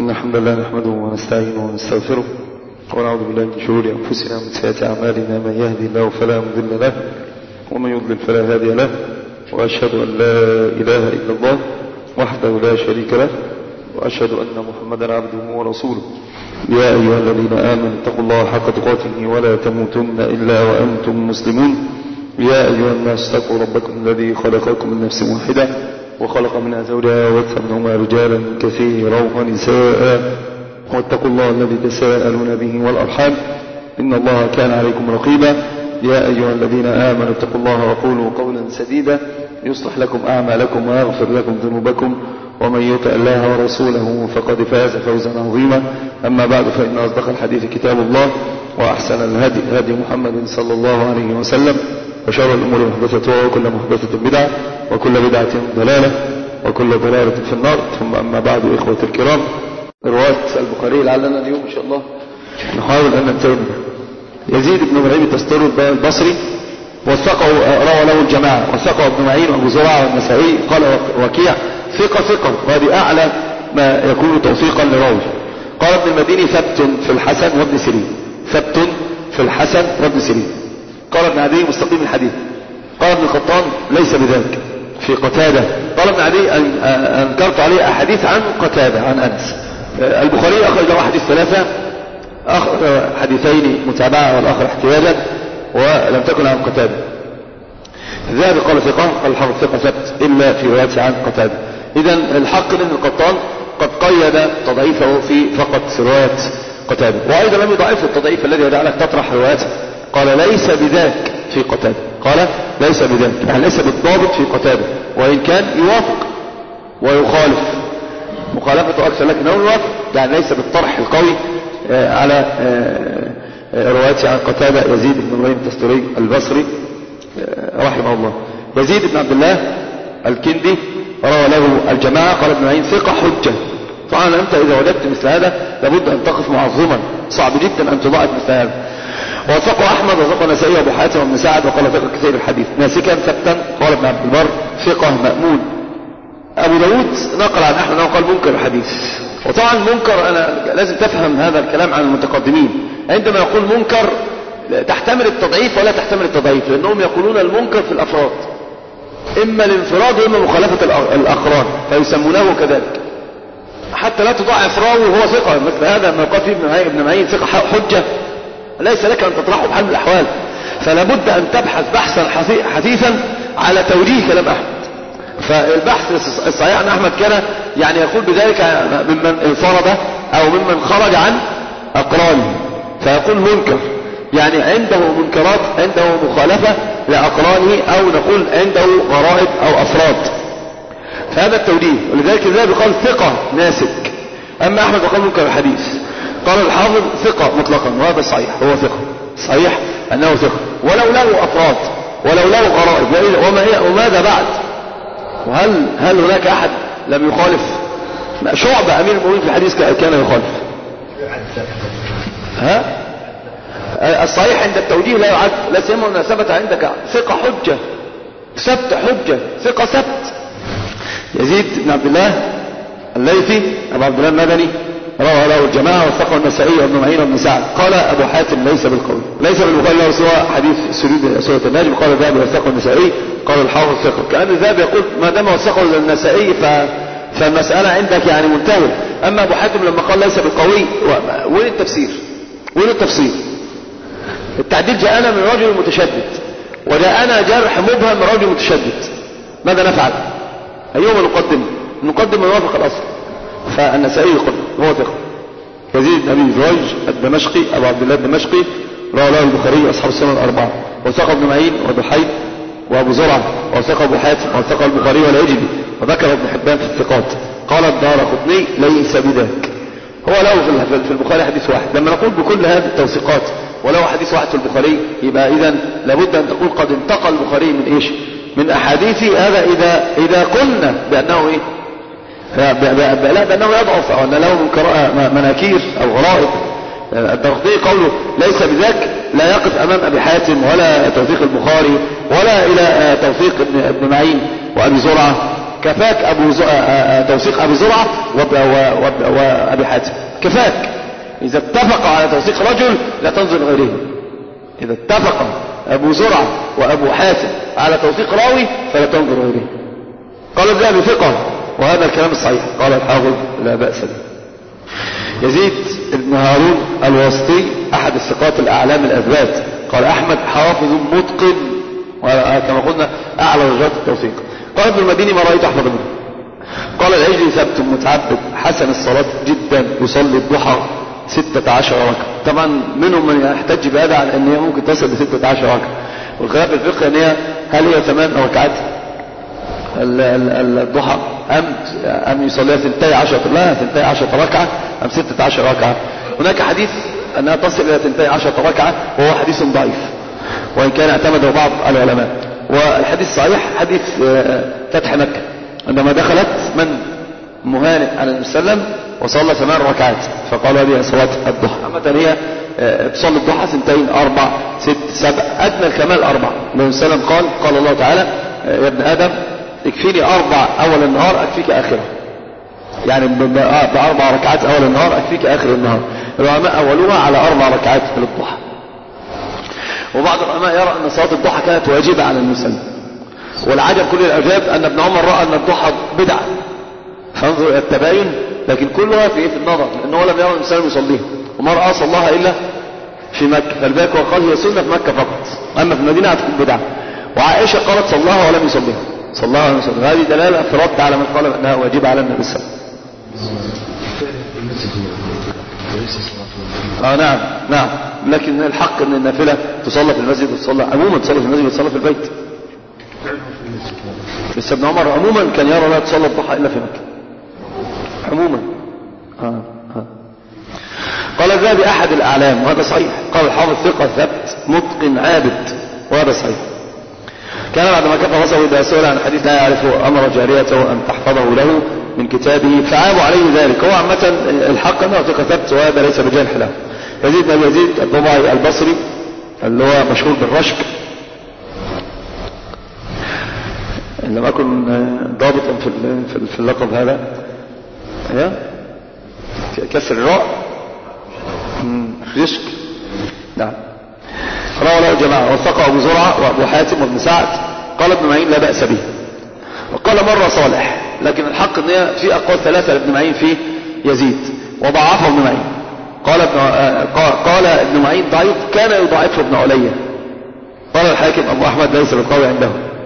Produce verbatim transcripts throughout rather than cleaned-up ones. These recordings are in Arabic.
إن الحمد لله نحمده ونستعينه ونستغفره ونعوذ بالله من شرور أنفسنا ومن سيئات أعمالنا. من يهدي الله فلا مضل له ومن يضلل فلا هادي له، وأشهد أن لا إله إلا الله وحده لا شريك له، وأشهد أن محمدا عبده ورسوله. يا أيها الذين آمنوا اتقوا الله حق تقاته ولا تموتن إلا وأنتم مسلمون. يا أيها الناس اتقوا ربكم الذي خلقكم من نفس واحدة وخلق منها زوجها وبث منهما رجالا كثيرا ونساء، واتقوا الله الذي تساءلون به والأرحام إن الله كان عليكم رقيبا. يا أيها الذين آمنوا اتقوا الله وقولوا قولا سديدا يصلح لكم أعمالكم ويغفر لكم ذنوبكم، ومن يطع الله ورسوله فقد فاز فوزا عظيما. أما بعد، فإن أصدق الحديث كتاب الله، وأحسن الهدي هدي محمد صلى الله عليه وسلم، وشر الأمور محدثتها وكل محدثة بدعة وكل بدعة ضلالة وكل ضلالة في النار. ثم أما بعد، إخوة الكرام، رواية البخاري لعلنا اليوم إن شاء الله نحاول أن ننتهي. يزيد بن إبراهيم الدستوري البصري وثقه، روى له الجماعة، وثقه ابن معين وابو زرعة والنسائي. قال وكيع ثقة ثقة، وهذه أعلى ما يكون توثيقا لراوي. قال ابن المديني ثبت في الحسن وابن سيرين، ثبت في الحسن وابن سيرين. قال ابن عدي مستقيم الحديث. قال ابن القطان ليس بذلك في قتادة. قال ابن عدي أنكرت عليه أحاديث عن قتادة عن أنس. البخاري أخرج له أحاديث ثلاثة، حديثين متابعة والآخر احتياجا، ولم تكن عن قتادة. الذهبي قال ثقة، قال الحافظ ثقة ثبت إلا في روايته عن قتادة. إذن الحق من القطان قد قيد تضعيفه في فقط رواية قتادة، وأيضا لم يضعف التضعيف الذي يجعلك تطرح روايته. قال ليس بذاك في قتادة، قال ليس بذاك، يعني ليس بالضابط في قتادة، وإن كان يوافق ويخالف مخالفته أكثر، لكنه يوافق، يعني ليس بالطرح القوي على روايته عن قتادة. يزيد بن إبراهيم الدستوري البصري رحمه الله. يزيد بن عبد الله الكندي روى له الجماعة. قال ابن معين ثقة حجة. طبعا أنت إذا وجدت مثل هذا لابد أن تقف معظما، صعب جدا أن تضاعف مثل هذا. وثقه أحمد وثقه النسائي وأبو حاتم وابن سعد، وقال ثقة كثير الحديث. ناسكا ثبتا، قال ابن عبد البر ثقة مأمون. أبو داود نقل عن أحمد أنه قال منكر الحديث. وطبعا منكر، أنا لازم تفهم هذا الكلام عن المتقدمين. عندما يقول منكر تحتمل التضعيف ولا تحتمل التضعيف، لأنهم يقولون المنكر في الأفراد إما الانفراد وإما مخالفة الأقران، فيسمونه كذلك، حتى لا تضعف راوي وهو ثقة. مثل هذا ما قال فيه ابن معين ثقة حجة، ليس لك أن تطرحه بحال من الأحوال، فلا بد أن تبحث بحثا حثيثا على توجيه كلام أحمد. فالبحث الصحيح عن أحمد كان يعني يقول بذلك ممن انفرد أو ممن خرج عن أقرانه، فيقول منكر، يعني عنده منكرات، عنده مخالفة لأقرانه، أو نقول عنده غرائب أو أفراد. فهذا التوجيه، ولذلك الذهبي قال ثقة ناسك. أما أحمد وقال منكر الحديث. قال الحافظ ثقة مطلقا، وهذا الصحيح، هو ثقة صحيح أنه ثقة، ولو له أفراد ولو له غرائب. وما هي وماذا بعد؟ وهل هل هناك أحد لم يخالف؟ شعبة أمير المؤمنين في الحديث كان يخالف. ها؟ الصحيح عند التوجيه لا يعد، لا سيما أن ثبت عندك ثقة حجة، ثبت حجة، ثقة ثبت. يزيد بن عبد الله الليثي أبو عبد الله المدني روى له الجماعة، وثقه النسائي وابن معين وابن سعد. قال أبو حاتم ليس بالقوي، ليس بالبخاري له سوى حديث سورة النجم. قال الذهبي وثقه النسائي. قال الحافظ ثقة. كأن الذهبي يقول ما دام وثقه النسائي ف... فالمسألة عندك يعني منتهية. أما أبو حاتم لما قال ليس بالقوي، وين التفسير؟ وين التفسير؟ التعديل جاءنا من رجل متشدد، وجاءنا جرح مبهم من رجل متشدد. ماذا نفعل؟ أيهما نقدم؟ نقدم ويوافق الأصل. فالنسائي يقول هو ثقة. يزيد بن أبي زواج الدمشقي أبو عبد الله الدمشقي روى له البخاري أصحاب السنن الأربعة. وثقه ابن معين وضحيد وأبو زرعة، وثقه أبو حاتم، وثقه البخاري والعجلي، وذكر ابن حبان في الثقات. قال الدارقطني ليس بذاك. هو له في البخاري حديث واحد. لما نقول بكل هذه التوثيقات ولو حديث واحد في البخاري، يبقى إذن لابد أن تقول قد انتقل البخاري من إيش؟ من أحاديثي. هذا إذا إذا قلنا بأنه إيه؟ لا بأنه يضعف، أو أن له مناكير أو غرائب. الدارقطني قوله ليس بذاك لا يقف أمام أبي حاتم ولا توثيق البخاري ولا إلى توثيق ابن معين وأبي زرعة. كفاك أبو ز... توثيق أبي زرعة وأبي حاتم كفاك. إذا اتفق على توثيق رجل لا تنظر غيره. إذا اتفق أبو زرعة وأبو حاتم على توثيق راوي فلا تنظر غيره. قال الذهبي ثقة وهذا الكلام الصحيح. قال الحافظ لا بأس به. يزيد بن هارون الواسطي أحد الثقات الأعلام الأثبات. قال أحمد حافظ متقن كما قلنا أعلى درجات التوثيق. قال ابن المديني ما رأيت أحفظ منه. قال العجلي ثبت متعبد حسن الصلاة جدا يصلي الضحى ستة عشر ركعة. طبعا منهم من يحتج بهذا على أن هي ممكن تصل بستة عشر ركعة، والخلاف الفقه أن هي هل هي ثمان ركعات الضحى أم أم يصليها ثنتي عشرة لا ثنتي عشرة ركعة أم ستة عشر ركعة. هناك حديث أنها تصل إلى ثنتي عشرة ركعة وهو حديث ضعيف وإن كان اعتمده بعض العلماء. والحديث الصحيح حديث فتح مكة عندما دخلت من مهانئ على النبي صلى الله عليه وسلم وصلى ثمان ركعات فقال هذه صلاة الضحى. عامة هي تصلي الضحى سنتين أربع ست سبع أدنى الكمال أربع. النبي صلى الله عليه وسلم قال قال الله تعالى يا ابن آدم اكفيني أربع أول النهار أكفيك آخره، يعني بأربع ركعات أول النهار أكفيك آخر النهار. العلماء أولوها على أربع ركعات للضحى. وبعض العلماء يرى أن صلاة الضحى كانت واجبة على المسلم. والعجب كل العجاب أن ابن عمر رأى أن الضحى بدعة فانظر إلى التباين، لكن كلها في في النظر لأنه لم يرى الإنسان يصليها وما رأى صلاها إلا في مكة. فالباك وقال هي سنة في مكة فقط، أما في المدينة هتكون بدعة. وعائشة قالت صلاها ولم يصليها صلاها ولم يصليها. هذه دلالة في رد على من قال أنها واجبة على النبي صلى الله عليه وسلم. آه نعم نعم، لكن الحق أن النافلة تصلى في المسجد وتصلى عموما تصلى في المسجد وتصلى في البيت. بس ابن عمر عموما كان يرى لا تصلى الضحى إلا في مكة عموما. آه. آه. قال الذهبي أحد الأعلام وهذا صحيح. قال الحافظ ثقة ثبت متقن عابد وهذا صحيح. كان بعدما كفى رأسه إذا سئل عن حديث لا يعرفه أمر جاريته أن تحفظه له من كتابه فعابوا عليه ذلك. هو عامة الحق أنه ثقة ثبت وهذا ليس بجانح له. يزيد بن يزيد الضبعي البصري اللي هو مشهور بالرشك لم أكن ضابطا في في اللقب هذا كسر الراء رشك. نعم. روى له جماعة وثقه أبو زرعة وأبو حاتم وابن سعد. قال ابن معين لا بأس به. وقال مرة صالح، لكن الحق ان في أقوال ثلاثة لابن معين في يزيد وضعفه ابن معين. قال ابن قال ابن معين ضعيف كان يضعفه ابن عليا. قال الحاكم أبو أحمد ليس بالقوي عنده.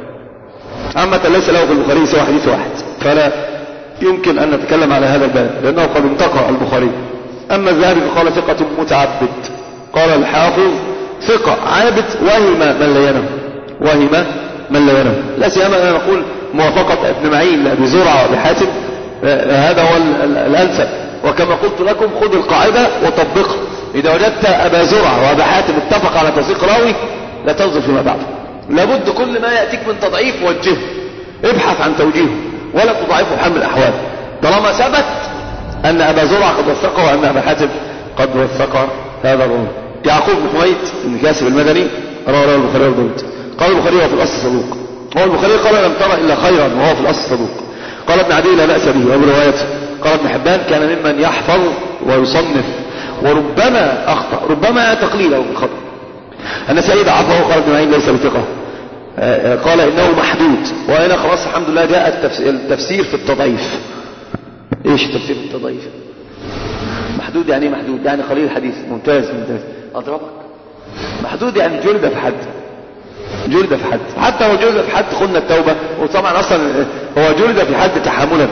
عامة ليس له في البخاري سوى حديث واحد فلا يمكن أن نتكلم على هذا الباب لأنه قد انتقى البخاري. أما الذهبي فقال ثقة متعبد. قال الحافظ ثقة عابد وهم من لينه وهم من لينه. لا سيما أن نقول موافقة ابن معين لأبي زرعة وأبي حاتم هذا هو الأنسب. وكما قلت لكم خذ القاعدة وطبقها. إذا وجدت أبا زرعة وأبا حاتم اتفق على توثيق راوي لا تنظر فيما بعد. لابد كل ما يأتيك من تضعيف وجهه ابحث عن توجيهه ولا تضعفه بحال من الأحوال طالما ثبت أن أبا زرعة قد وثقه وأن أبا حاتم قد وثق هذا الراوي. يعقوب بن حميد بن كاسب المدني رواه له البخاري وداود. قال البخاري وهو في الأصل صدوق. هو البخاري قال لم ترى إلا خيرا وهو في الأصل صدوق. قال ابن عدي لا بأس به وابو روايته. قال ابن حبان كان ممن يحفظ ويصنف وربما أخطأ ربما تقليله بالخطأ. النسائي ضعفه قال ابن معين ليس بثقة. قال إنه محدود. وهنا خلاص الحمد لله جاء التفسير في التضعيف. ايش التفسير في التضعيف؟ محدود يعني محدود يعني قليل الحديث. ممتاز ممتاز أضربك. محدود يعني جلد في حد جلد في حد حتى هو جلد في حد خلنا التوبة. وطبعا أصلا هو جلد في حد تحاملا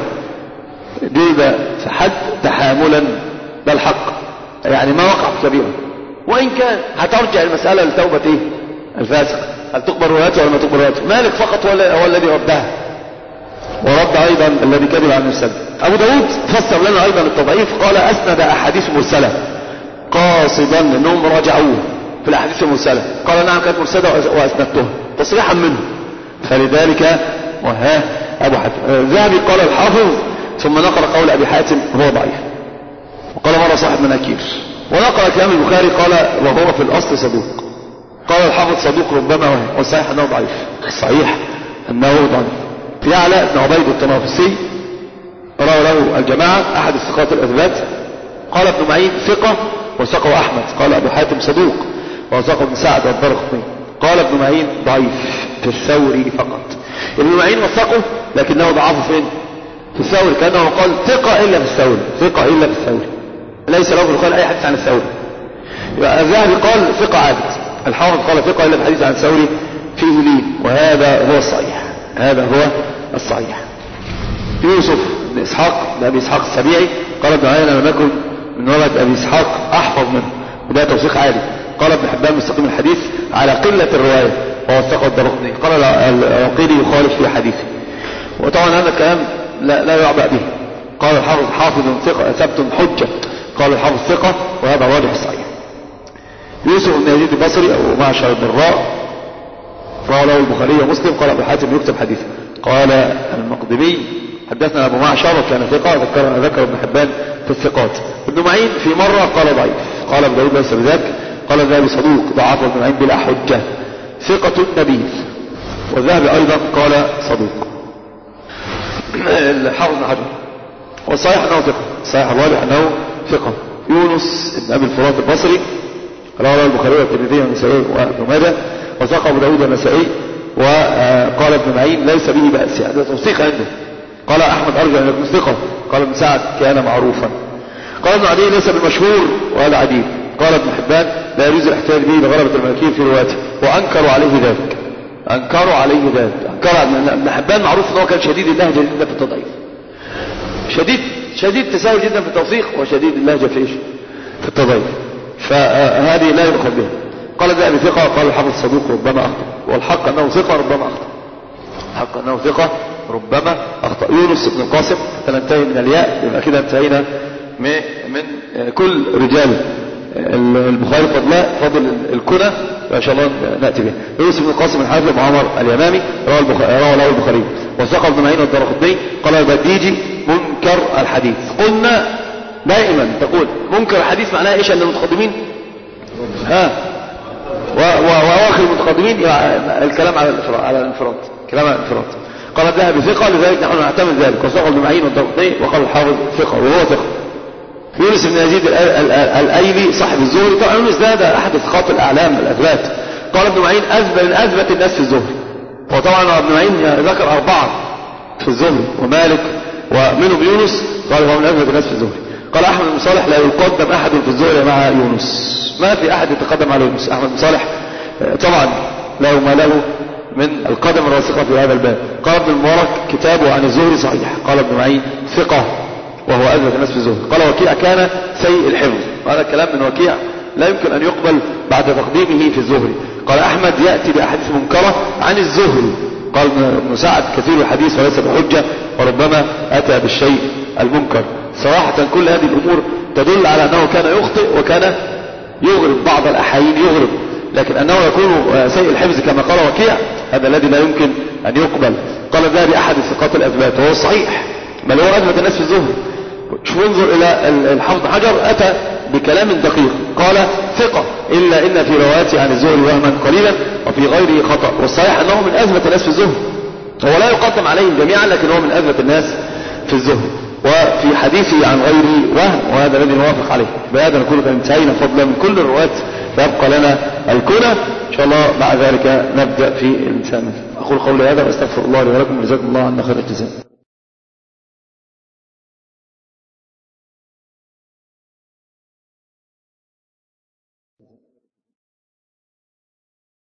جلد في حد تحاملا ده الحق يعني ما وقع في كبيرة. وإن كان هترجع المسألة لتوبة ايه الفاسق هل تقبل روايته ولا ما تقبل روايته. مالك فقط هو الذي ردها ورد أيضا الذي كذب عن المرسل. أبو داود فسر لنا أيضا التضعيف قال أسند أحاديث مرسلة قاصدا أنهم راجعوه في الأحاديث المرسلة. قال نعم كانت مرسلة وأسندتها تصريحا منه فلذلك وها أبو حاتم. الذهبي قال الحافظ ثم نقل قول أبي حاتم هو ضعيف. وقال مرة صاحب مناكير. ونقل كلام البخاري قال وهو في الأصل صدوق. قال الحافظ صدوق ربما وهم والصحيح أنه ضعيف. الصحيح أنه ضعيف. يعلى بن عبيد التنافسي روى له الجماعة أحد الثقات الأثبات قال ابن معين ثقة وثقه أحمد. قال أبو حاتم صدوق وثقه ابن سعد والدارقطني. قال ابن معين ضعيف في الثوري فقط. ابن معين وثقه لكنه ضعفه فين؟ في الثوري، كأنه قال ثقة إلا في الثوري، ثقة إلا في الثوري، ليس له في القول أي حديث عن الثوري. يبقى الذهبي قال ثقة عابد، الحافظ قال ثقة إلا في الحديث عن الثوري فيه لين، وهذا هو الصحيح، هذا هو الصحيح. يوسف بن إسحاق بن أبي إسحاق السبيعي قال ابن معين لم يكن من ولد أبي إسحاق أحفظ منه، وده توثيق عالي. قال ابن حبان مستقيم الحديث على قلة الرواية ووثقه الدارقطني. قال العقيلي يخالف في حديثه، وطبعا هذا الكلام لا, لا يعبأ به. قال الحافظ حافظ ثقة ثبت حجة، قال الحافظ ثقة، وهذا واضح الصحيح. يوسف بن يزيد البصري أو معشر الضراء رواه له البخاري ومسلم. قال أبو حاتم يكتب حديثه. قال المقدمي حدثنا أبو معشر وكان ثقة، ذكر ذكر ابن حبان في الثقات. ابن معين في مرة قال ضعيف، قال ابن داود ليس بذاك. قال الذهبي صدوق ضعف ابن معين بلا حجة، ثقة نبيل. والذهبي أيضا قال صدوق. الحافظ بن حجر والصحيح أنه ثقة، صحيح الواضح أنه ثقة. يونس بن أبي الفرات البصري رواه البخاري والترمذي والنسائي وابن ماجه، وثقه أبو داود والنسائي. وقال ابن معين ليس به بأس، هذا توثيق عنده. قال أحمد أرجع أن يكون ثقة. قال ابن سعد كان معروفا. قال ابن عدي ليس بالمشهور وهذا عديد. قال ابن حبان لا يجوز الاحتجاج به لغلبة الملكية في روايته، وأنكروا عليه ذلك، أنكروا عليه ذلك. أنكر ابن حبان معروف أنه كان شديد اللهجة جدا في التضعيف، شديد شديد تساهل جدا في التوثيق، وشديد اللهجة في إيش؟ في التضعيف. فهذه لا يدخل بها. قال الذهبي ثقة، قال الحافظ صدوق ربما أخطأ، والحق أنه ثقة ربما أخطأ، الحق أنه ثقة ربما أخطأ. يونس بن القاسم فننتهي من الياء، يبقى كده انتهينا من كل رجال البخاري فضل فضل الكنى، فإن شاء الله نأتي به. يونس بن القاسم الحافظ بن عمر اليمامي رواه له البخاري وثقه ابن معين والدارقطني. قال البديجي منكر الحديث. قلنا دائما تقول منكر الحديث معناه ايش؟ ان المتقدمين ها واواخر المتقدمين الكلام على الانفراد، على الانفراد كلام على الانفراد. قال الذهبي ثقة، لذلك نحن نعتمد ذلك. وثقه ابن معين والدارقطني، وقال الحافظ ثقة وهو ثقة. يونس بن يزيد الايلي صاحب الزهري، طبعا يونس ده احد ثقات الاعلام الاثبات. قال ابن معين اثبت من اثبت الناس في الزهري، وطبعا ابن معين ذكر اربعة في الزهري ومالك ومنهم يونس، قال هو من اثبت الناس في الزهري. قال احمد بن صالح لا يقدم احد في الزهري مع يونس، ما في احد يتقدم على يونس. احمد بن صالح طبعا له ما له من القدم الراسخة في هذا الباب. قال ابن المبارك كتابه عن الزهري صحيح. قال ابن معين ثقة وهو اثبت الناس في الزهري. قال وكيع كان سيء الحفظ، هذا الكلام من وكيع لا يمكن ان يقبل بعد تقديمه في الزهري. قال احمد يأتي باحاديث منكرة عن الزهري. قال ابن سعد كثير الحديث وليس بحجة، وربما اتى بالشيء المنكر. صراحة كل هذه الامور تدل على انه كان يخطئ وكان يغرب بعض الاحايين، يغرب، لكن انه يكون سيء الحفظ كما قال وكيع هذا الذي لا يمكن ان يقبل. قال الذهبي احد الثقات الاثبات وهو الصحيح، بل هو اثبت الناس في الزهري. شوف انظر الى الحافظ حجر اتى بكلام دقيق، قال ثقة الا ان في رواياته عن الزهري وهما قليلا وفي غيره خطأ، والصحيح انه من اثبت الناس في الزهري. هو لا يقدم عليهم جميعا لكن هو من اثبت الناس في الزهري، وفي حديثه عن غيره وهم، وهذا الذي نوافق عليه. بهذا نكون قد انتهينا فضلا من كل الروايات، فيبقى لنا الكنى ان شاء الله. بعد ذلك نبدأ في الانسان. اقول قولي هذا واستغفر الله لي ولكم، جزاكم الله عنا خير الجزاء.